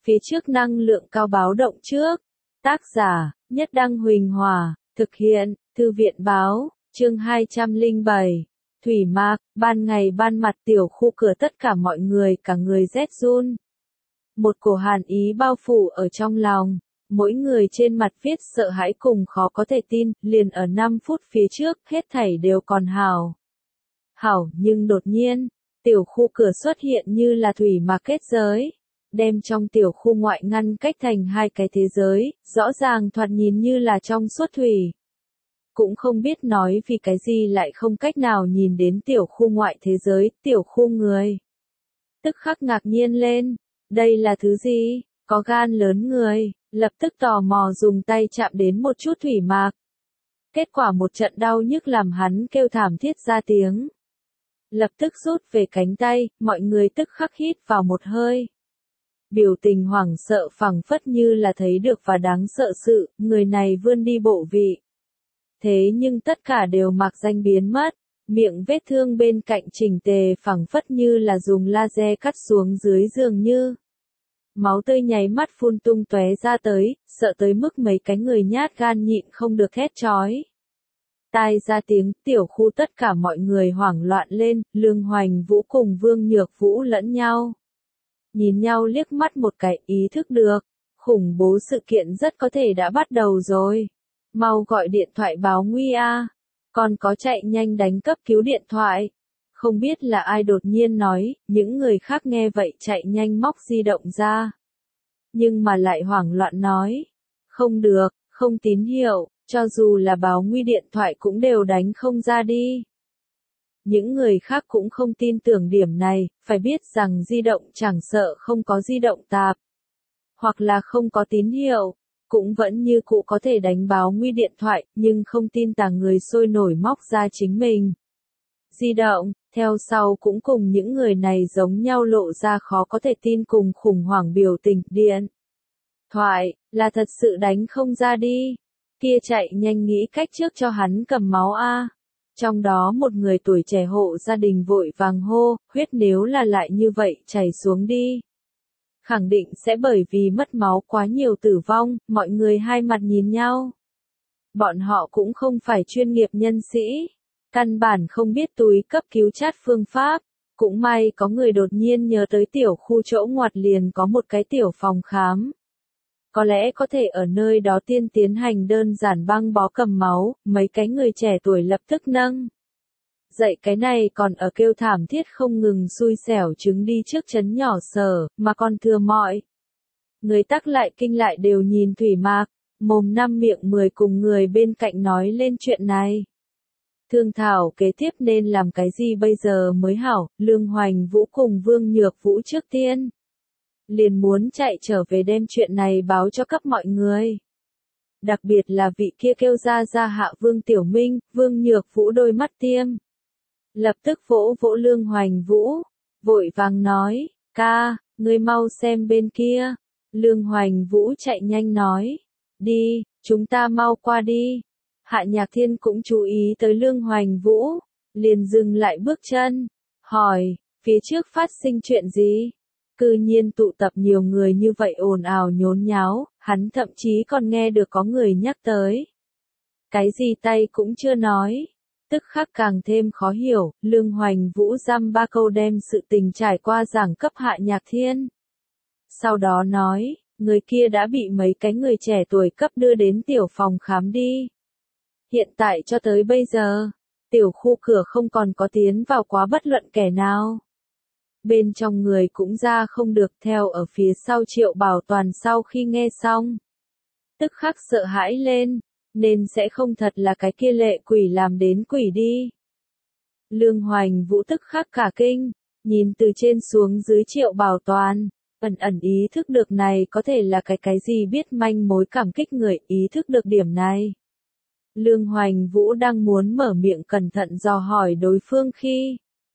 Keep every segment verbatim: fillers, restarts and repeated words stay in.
Phía trước năng lượng cao báo động trước. Tác giả, Nhất Đăng Huỳnh Hòa, thực hiện, Thư viện Báo, chương hai trăm lẻ bảy. Thủy Mạc, ban ngày ban mặt tiểu khu cửa tất cả mọi người cả người rét run. Một cổ hàn ý bao phủ ở trong lòng, mỗi người trên mặt viết sợ hãi cùng khó có thể tin, liền ở năm phút phía trước, hết thảy đều còn hảo. Hảo, nhưng đột nhiên, tiểu khu cửa xuất hiện như là thủy mạc kết giới, đem trong tiểu khu ngoại ngăn cách thành hai cái thế giới, rõ ràng thoạt nhìn như là trong suốt thủy. Cũng không biết nói vì cái gì lại không cách nào nhìn đến tiểu khu ngoại thế giới, tiểu khu người. Tức khắc ngạc nhiên lên, đây là thứ gì, có gan lớn người, lập tức tò mò dùng tay chạm đến một chút thủy mạc. Kết quả một trận đau nhức làm hắn kêu thảm thiết ra tiếng. Lập tức rút về cánh tay, mọi người tức khắc hít vào một hơi. Biểu tình hoảng sợ phảng phất như là thấy được và đáng sợ sự, người này vươn đi bộ vị. Thế nhưng tất cả đều mạc danh biến mất, miệng vết thương bên cạnh chỉnh tề phảng phất như là dùng laser cắt xuống dưới dường như. Máu tươi nháy mắt phun tung tóe ra tới, sợ tới mức mấy cái người nhát gan nhịn không được hét chói. Tai ra tiếng, tiểu khu tất cả mọi người hoảng loạn lên, Lương Hoành Vũ cùng Vương Nhược Vũ lẫn nhau. Nhìn nhau liếc mắt một cái, ý thức được, khủng bố sự kiện rất có thể đã bắt đầu rồi. Mau gọi điện thoại báo nguy a, còn có chạy nhanh đánh cấp cứu điện thoại. Không biết là ai đột nhiên nói, những người khác nghe vậy chạy nhanh móc di động ra. Nhưng mà lại hoảng loạn nói, không được, không tín hiệu, cho dù là báo nguy điện thoại cũng đều đánh không ra đi. Những người khác cũng không tin tưởng điểm này, phải biết rằng di động chẳng sợ không có di động tạp, hoặc là không có tín hiệu, cũng vẫn như cũ có thể đánh báo nguy điện thoại, nhưng không tin tàng người sôi nổi móc ra chính mình. Di động, theo sau cũng cùng những người này giống nhau lộ ra khó có thể tin cùng khủng hoảng biểu tình, điện thoại, là thật sự đánh không ra đi. Kia chạy nhanh nghĩ cách trước cho hắn cầm máu a. Trong đó một người tuổi trẻ hộ gia đình vội vàng hô, huyết nếu là lại như vậy chảy xuống đi. Khẳng định sẽ bởi vì mất máu quá nhiều tử vong, mọi người hai mặt nhìn nhau. Bọn họ cũng không phải chuyên nghiệp nhân sĩ, căn bản không biết túi cấp cứu chat phương pháp. Cũng may có người đột nhiên nhớ tới tiểu khu chỗ ngoặt liền có một cái tiểu phòng khám. Có lẽ có thể ở nơi đó tiên tiến hành đơn giản băng bó cầm máu, mấy cái người trẻ tuổi lập tức nâng dậy cái này còn ở kêu thảm thiết không ngừng xui xẻo trứng đi trước chấn nhỏ sở, mà còn thừa mọi. Người tắc lại kinh lại đều nhìn thủy mạc, mồm năm miệng mười cùng người bên cạnh nói lên chuyện này. Thương thảo kế tiếp nên làm cái gì bây giờ mới hảo, Lương Hoành Vũ cùng Vương Nhược Vũ trước tiên. Liền muốn chạy trở về đem chuyện này báo cho cấp mọi người. Đặc biệt là vị kia kêu ra ra hạ Vương Tiểu Minh, Vương Nhược Vũ đôi mắt tiêm. Lập tức vỗ vỗ Lương Hoành Vũ, vội vàng nói, ca, ngươi mau xem bên kia. Lương Hoành Vũ chạy nhanh nói, đi, chúng ta mau qua đi. Hạ Nhạc Thiên cũng chú ý tới Lương Hoành Vũ, liền dừng lại bước chân, hỏi, phía trước phát sinh chuyện gì? Cư nhiên tụ tập nhiều người như vậy ồn ào nhốn nháo, hắn thậm chí còn nghe được có người nhắc tới. Cái gì tay cũng chưa nói. Tức khắc càng thêm khó hiểu, Lương Hoành Vũ dăm ba câu đem sự tình trải qua giảng cấp Hạ Nhạc Thiên. Sau đó nói, người kia đã bị mấy cái người trẻ tuổi cấp đưa đến tiểu phòng khám đi. Hiện tại cho tới bây giờ, tiểu khu cửa không còn có tiến vào quá bất luận kẻ nào. Bên trong người cũng ra không được, theo ở phía sau Triệu Bảo Toàn sau khi nghe xong. Tức khắc sợ hãi lên, nên sẽ không thật là cái kia lệ quỷ làm đến quỷ đi. Lương Hoành Vũ tức khắc cả kinh, nhìn từ trên xuống dưới Triệu Bảo Toàn, ẩn ẩn ý thức được này có thể là cái cái gì biết manh mối cảm kích người, ý thức được điểm này. Lương Hoành Vũ đang muốn mở miệng cẩn thận dò hỏi đối phương khi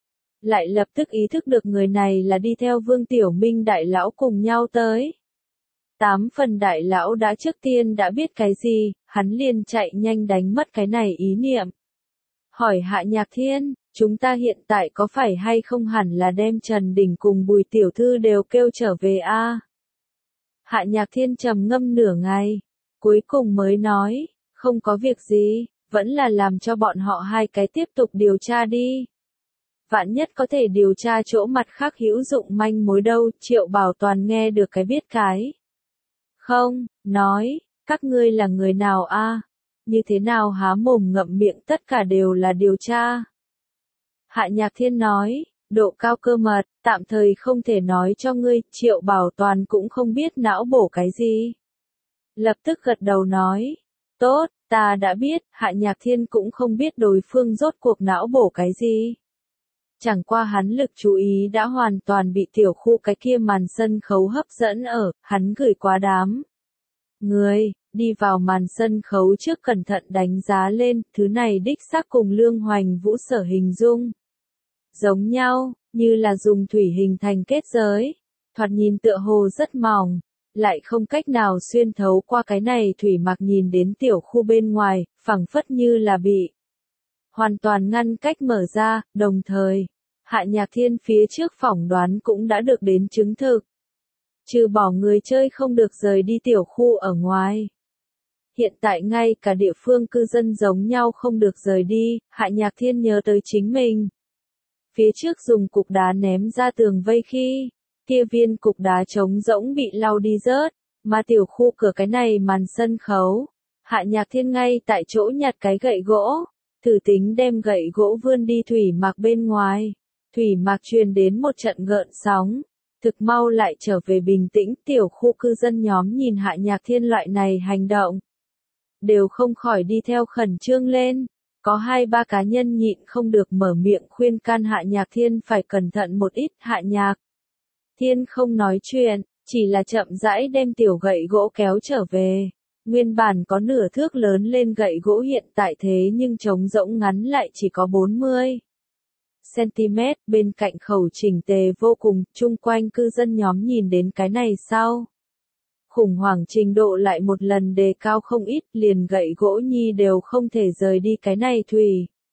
lại lập tức ý thức được người này là đi theo Vương Tiểu Minh đại lão cùng nhau tới. Tám phần đại lão đã trước tiên đã biết cái gì, hắn liền chạy nhanh đánh mất cái này ý niệm. Hỏi Hạ Nhạc Thiên, chúng ta hiện tại có phải hay không hẳn là đem Trần Đình cùng Bùi Tiểu Thư đều kêu trở về a? Hạ Nhạc Thiên trầm ngâm nửa ngày, cuối cùng mới nói, không có việc gì, vẫn là làm cho bọn họ hai cái tiếp tục điều tra đi. Vạn nhất có thể điều tra chỗ mặt khác hữu dụng manh mối đâu, Triệu Bảo Toàn nghe được cái biết cái. Không, nói, các ngươi là người nào a? Như thế nào há mồm ngậm miệng tất cả đều là điều tra. Hạ Nhạc Thiên nói, độ cao cơ mật, tạm thời không thể nói cho ngươi, Triệu Bảo Toàn cũng không biết não bổ cái gì. Lập tức gật đầu nói, tốt, ta đã biết, Hạ Nhạc Thiên cũng không biết đối phương rốt cuộc não bổ cái gì. Chẳng qua hắn lực chú ý đã hoàn toàn bị tiểu khu cái kia màn sân khấu hấp dẫn ở, hắn gửi quá đám. Người, đi vào màn sân khấu trước cẩn thận đánh giá lên, thứ này đích xác cùng Lương Hoành Vũ sở hình dung. Giống nhau, như là dùng thủy hình thành kết giới, thoạt nhìn tựa hồ rất mỏng, lại không cách nào xuyên thấu qua cái này thủy mặc nhìn đến tiểu khu bên ngoài, phẳng phất như là bị hoàn toàn ngăn cách mở ra, đồng thời, Hạ Nhạc Thiên phía trước phỏng đoán cũng đã được đến chứng thực. Trừ bỏ người chơi không được rời đi tiểu khu ở ngoài. Hiện tại ngay cả địa phương cư dân giống nhau không được rời đi, Hạ Nhạc Thiên nhớ tới chính mình. Phía trước dùng cục đá ném ra tường vây khi, kia viên cục đá trống rỗng bị lau đi rớt, mà tiểu khu cửa cái này màn sân khấu. Hạ Nhạc Thiên ngay tại chỗ nhặt cái gậy gỗ, thử tính đem gậy gỗ vươn đi thủy mạc bên ngoài. Thủy mạc truyền đến một trận gợn sóng, thực mau lại trở về bình tĩnh, tiểu khu cư dân nhóm nhìn Hạ Nhạc Thiên loại này hành động. Đều không khỏi đi theo khẩn trương lên, có hai ba cá nhân nhịn không được mở miệng khuyên can Hạ Nhạc Thiên phải cẩn thận một ít. Hạ Nhạc Thiên không nói chuyện, chỉ là chậm rãi đem tiểu gậy gỗ kéo trở về. Nguyên bản có nửa thước lớn lên gậy gỗ hiện tại thế nhưng trống rỗng ngắn lại chỉ có bốn mươi xăng-ti-mét, bên cạnh khẩu chỉnh tề vô cùng, chung quanh cư dân nhóm nhìn đến cái này sau. Khủng hoảng trình độ lại một lần đề cao không ít, liền gậy gỗ nhi đều không thể rời đi cái này thủy.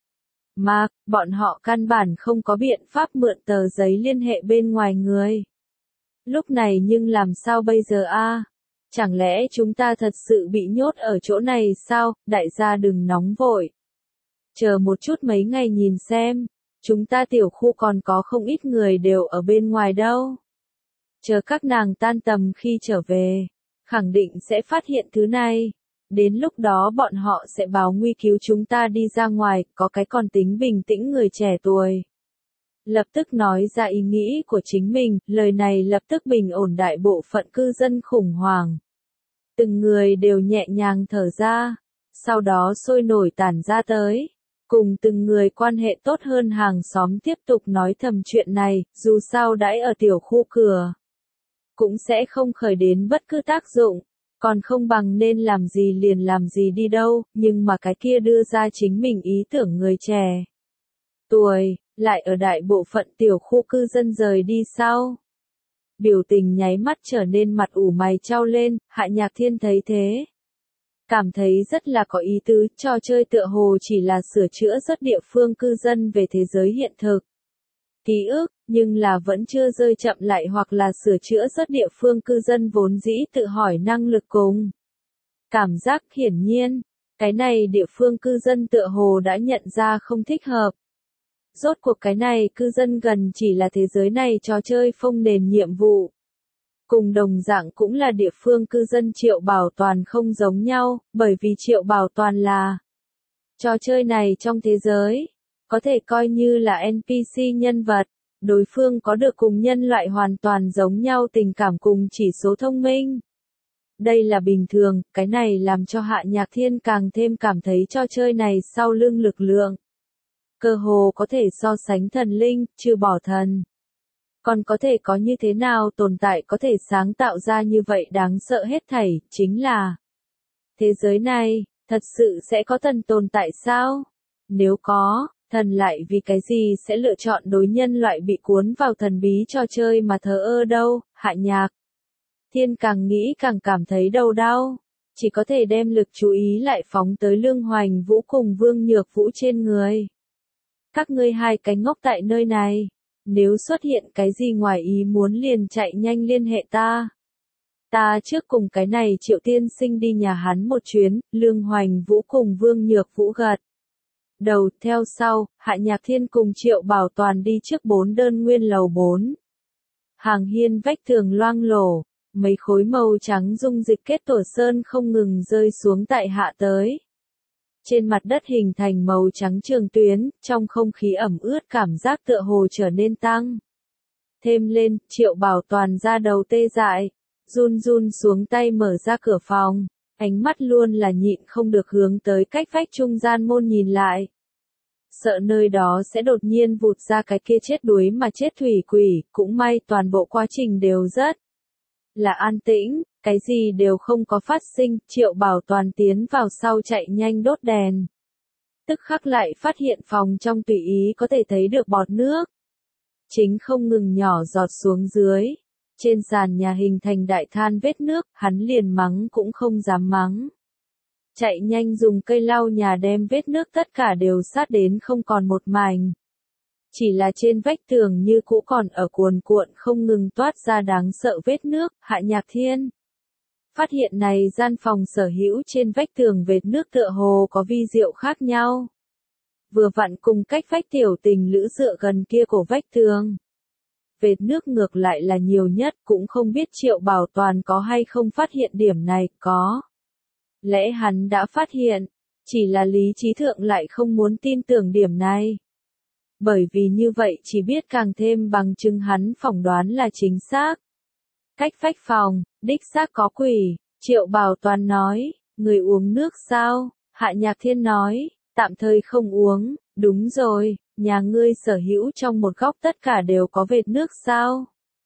Mà, bọn họ căn bản không có biện pháp mượn tờ giấy liên hệ bên ngoài người. Lúc này nhưng làm sao bây giờ a? Chẳng lẽ chúng ta thật sự bị nhốt ở chỗ này sao? Đại gia đừng nóng vội. Chờ một chút mấy ngày nhìn xem. Chúng ta tiểu khu còn có không ít người đều ở bên ngoài đâu. Chờ các nàng tan tầm khi trở về, khẳng định sẽ phát hiện thứ này. Đến lúc đó bọn họ sẽ báo nguy cứu chúng ta đi ra ngoài, có cái còn tính bình tĩnh người trẻ tuổi. Lập tức nói ra ý nghĩ của chính mình, lời này lập tức bình ổn đại bộ phận cư dân khủng hoảng. Từng người đều nhẹ nhàng thở ra, sau đó sôi nổi tản ra tới. Cùng từng người quan hệ tốt hơn hàng xóm tiếp tục nói thầm chuyện này, dù sao đãi ở tiểu khu cửa. Cũng sẽ không khởi đến bất cứ tác dụng, còn không bằng nên làm gì liền làm gì đi đâu, nhưng mà cái kia đưa ra chính mình ý tưởng người trẻ. Tuổi, lại ở đại bộ phận tiểu khu cư dân rời đi sau. Biểu tình nháy mắt trở nên mặt ủ mày chau lên, Hạ Nhạc Thiên thấy thế. Cảm thấy rất là có ý tứ, trò chơi tựa hồ chỉ là sửa chữa rất địa phương cư dân về thế giới hiện thực. Ký ức, nhưng là vẫn chưa rơi chậm lại hoặc là sửa chữa rất địa phương cư dân vốn dĩ tự hỏi năng lực cùng. Cảm giác hiển nhiên, cái này địa phương cư dân tựa hồ đã nhận ra không thích hợp. Rốt cuộc cái này cư dân gần chỉ là thế giới này trò chơi phông nền nhiệm vụ. Cùng đồng dạng cũng là địa phương cư dân Triệu Bảo Toàn không giống nhau, bởi vì Triệu Bảo Toàn là trò chơi này trong thế giới, có thể coi như là en pê xê nhân vật, đối phương có được cùng nhân loại hoàn toàn giống nhau tình cảm cùng chỉ số thông minh. Đây là bình thường, cái này làm cho Hạ Nhạc Thiên càng thêm cảm thấy trò chơi này sau lưng lực lượng. Cơ hồ có thể so sánh thần linh, trừ bỏ thần. Còn có thể có như thế nào tồn tại có thể sáng tạo ra như vậy đáng sợ hết thảy, chính là thế giới này, thật sự sẽ có thần tồn tại sao? Nếu có, thần lại vì cái gì sẽ lựa chọn đối nhân loại bị cuốn vào thần bí trò chơi mà thờ ơ đâu? Hạ Nhạc Thiên càng nghĩ càng cảm thấy đầu đau, chỉ có thể đem lực chú ý lại phóng tới Lương Hoành Vũ cùng Vương Nhược Vũ trên người. Các ngươi hai cái ngốc tại nơi này. Nếu xuất hiện cái gì ngoài ý muốn liền chạy nhanh liên hệ ta. Ta trước cùng cái này Triệu tiên sinh đi nhà hắn một chuyến, Lương Hoành Vũ cùng Vương Nhược Vũ gật đầu theo sau, Hạ Nhạc Thiên cùng Triệu Bảo Toàn đi trước bốn đơn nguyên lầu bốn. Hàng hiên vách tường loang lổ, mấy khối màu trắng dung dịch kết tổ sơn không ngừng rơi xuống tại hạ tới. Trên mặt đất hình thành màu trắng trường tuyến, trong không khí ẩm ướt cảm giác tựa hồ trở nên tăng. Thêm lên, Triệu Bảo Toàn ra đầu tê dại, run run xuống tay mở ra cửa phòng, ánh mắt luôn là nhịn không được hướng tới cách vách trung gian môn nhìn lại. Sợ nơi đó sẽ đột nhiên vụt ra cái kia chết đuối mà chết thủy quỷ, cũng may toàn bộ quá trình đều rất là an tĩnh, cái gì đều không có phát sinh, Triệu Bảo Toàn tiến vào sau chạy nhanh đốt đèn. Tức khắc lại phát hiện phòng trong tùy ý có thể thấy được bọt nước. Chính không ngừng nhỏ giọt xuống dưới. Trên sàn nhà hình thành đại than vết nước, hắn liền mắng cũng không dám mắng. Chạy nhanh dùng cây lau nhà đem vết nước tất cả đều sát đến không còn một mảnh. Chỉ là trên vách tường như cũ còn ở cuồn cuộn không ngừng toát ra đáng sợ vết nước, Hạ Nhạc Thiên. Phát hiện này gian phòng sở hữu trên vách tường vết nước tựa hồ có vi diệu khác nhau. Vừa vặn cùng cách vách tiểu tình lữ dựa gần kia của vách tường. Vệt nước ngược lại là nhiều nhất, cũng không biết Triệu Bảo Toàn có hay không phát hiện điểm này, có. Lẽ hắn đã phát hiện, chỉ là lý trí thượng lại không muốn tin tưởng điểm này. Bởi vì như vậy chỉ biết càng thêm bằng chứng hắn phỏng đoán là chính xác. Cách vách phòng, đích xác có quỷ, Triệu Bảo Toàn nói, người uống nước sao? Hạ Nhạc Thiên nói, tạm thời không uống, đúng rồi, nhà ngươi sở hữu trong một góc tất cả đều có vệt nước sao?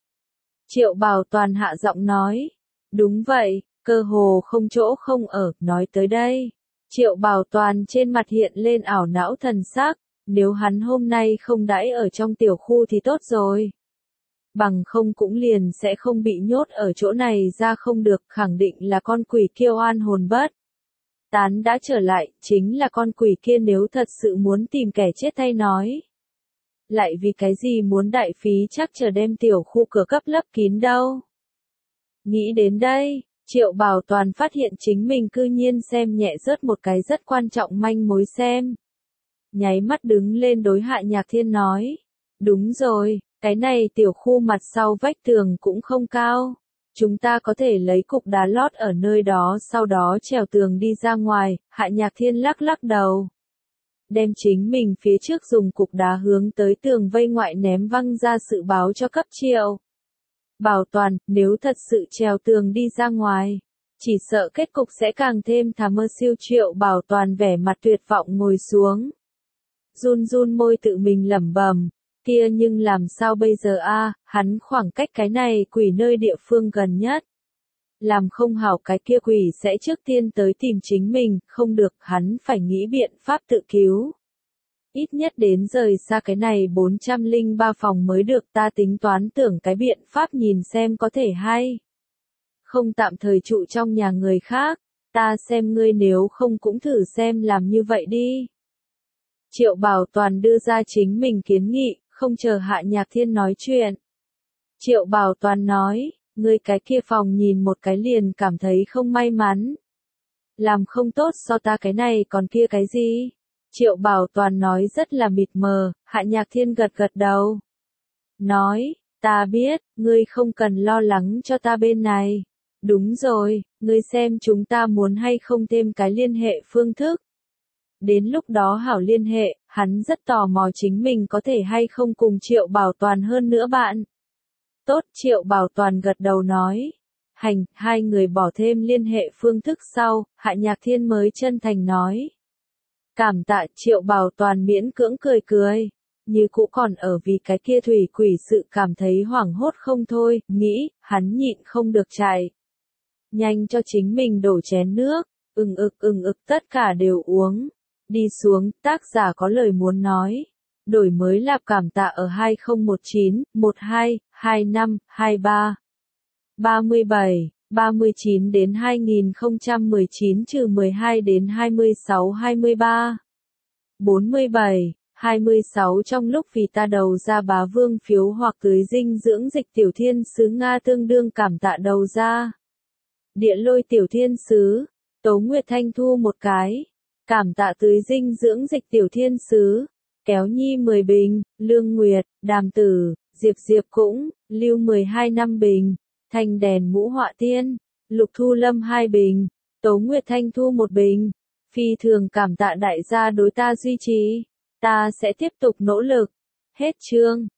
Triệu Bảo Toàn hạ giọng nói, đúng vậy, cơ hồ không chỗ không ở, nói tới đây. Triệu Bảo Toàn trên mặt hiện lên ảo não thần sắc, nếu hắn hôm nay không đãi ở trong tiểu khu thì tốt rồi. Bằng không cũng liền sẽ không bị nhốt ở chỗ này ra không được, khẳng định là con quỷ kia oan hồn bất. Tán đã trở lại, chính là con quỷ kia nếu thật sự muốn tìm kẻ chết thay nói. Lại vì cái gì muốn đại phí chắc chờ đem tiểu khu cửa cấp lấp kín đâu. Nghĩ đến đây, Triệu Bảo Toàn phát hiện chính mình cư nhiên xem nhẹ rớt một cái rất quan trọng manh mối xem. Nháy mắt đứng lên đối Hạ Nhạc Thiên nói. Đúng rồi, cái này tiểu khu mặt sau vách tường cũng không cao. Chúng ta có thể lấy cục đá lót ở nơi đó sau đó trèo tường đi ra ngoài, Hạ Nhạc Thiên lắc lắc đầu. Đem chính mình phía trước dùng cục đá hướng tới tường vây ngoại ném văng ra sự báo cho cấp Triệu Bảo Toàn, nếu thật sự trèo tường đi ra ngoài, chỉ sợ kết cục sẽ càng thêm thảm mơ siêu. Triệu Bảo Toàn vẻ mặt tuyệt vọng ngồi xuống. Run run môi tự mình lẩm bẩm, kia nhưng làm sao bây giờ a? Hắn khoảng cách cái này quỷ nơi địa phương gần nhất. Làm không hảo cái kia quỷ sẽ trước tiên tới tìm chính mình, không được, hắn phải nghĩ biện pháp tự cứu. Ít nhất đến rời xa cái này bốn trăm lẻ ba phòng mới được, ta tính toán tưởng cái biện pháp nhìn xem có thể hay. Không tạm thời trụ trong nhà người khác, ta xem ngươi nếu không cũng thử xem làm như vậy đi. Triệu Bảo Toàn đưa ra chính mình kiến nghị, không chờ Hạ Nhạc Thiên nói chuyện. Triệu Bảo Toàn nói, ngươi cái kia phòng nhìn một cái liền cảm thấy không may mắn. Làm không tốt so ta cái này còn kia cái gì? Triệu Bảo Toàn nói rất là mịt mờ, Hạ Nhạc Thiên gật gật đầu. Nói, ta biết, ngươi không cần lo lắng cho ta bên này. Đúng rồi, ngươi xem chúng ta muốn hay không thêm cái liên hệ phương thức. Đến lúc đó hảo liên hệ, hắn rất tò mò chính mình có thể hay không cùng Triệu Bảo Toàn hơn nữa bạn. Tốt, Triệu Bảo Toàn gật đầu nói. Hành, hai người bỏ thêm liên hệ phương thức sau, Hạ Nhạc Thiên mới chân thành nói. Cảm tạ. Triệu Bảo Toàn miễn cưỡng cười cười. Như cũ còn ở vì cái kia thủy quỷ sự cảm thấy hoảng hốt không thôi, nghĩ, hắn nhịn không được chạy. Nhanh cho chính mình đổ chén nước, ừng ực ừng ực tất cả đều uống. Đi xuống, tác giả có lời muốn nói. Đổi mới lạp cảm tạ ở hai không một chín, một hai, hai năm, hai ba. ba mươi bảy, ba mươi chín đến hai nghìn không trăm mười chín trừ mười hai đến hai mươi sáu hai mươi ba. bốn mươi bảy, hai mươi sáu trong lúc vì ta đầu ra bá vương phiếu hoặc tưới dinh dưỡng dịch tiểu thiên sứ Nga tương đương cảm tạ đầu ra. Địa lôi tiểu thiên sứ, Tố Nguyệt Thanh Thu một cái. Cảm tạ tưới dinh dưỡng dịch tiểu thiên sứ. Kéo Nhi mười bình, Lương Nguyệt, Đàm Tử, Diệp Diệp cũng, Lưu mười hai năm bình, Thanh đèn mũ họa tiên, Lục Thu Lâm hai bình, Tố Nguyệt Thanh Thu một bình. Phi thường cảm tạ đại gia đối ta duy trì. Ta sẽ tiếp tục nỗ lực. Hết chương.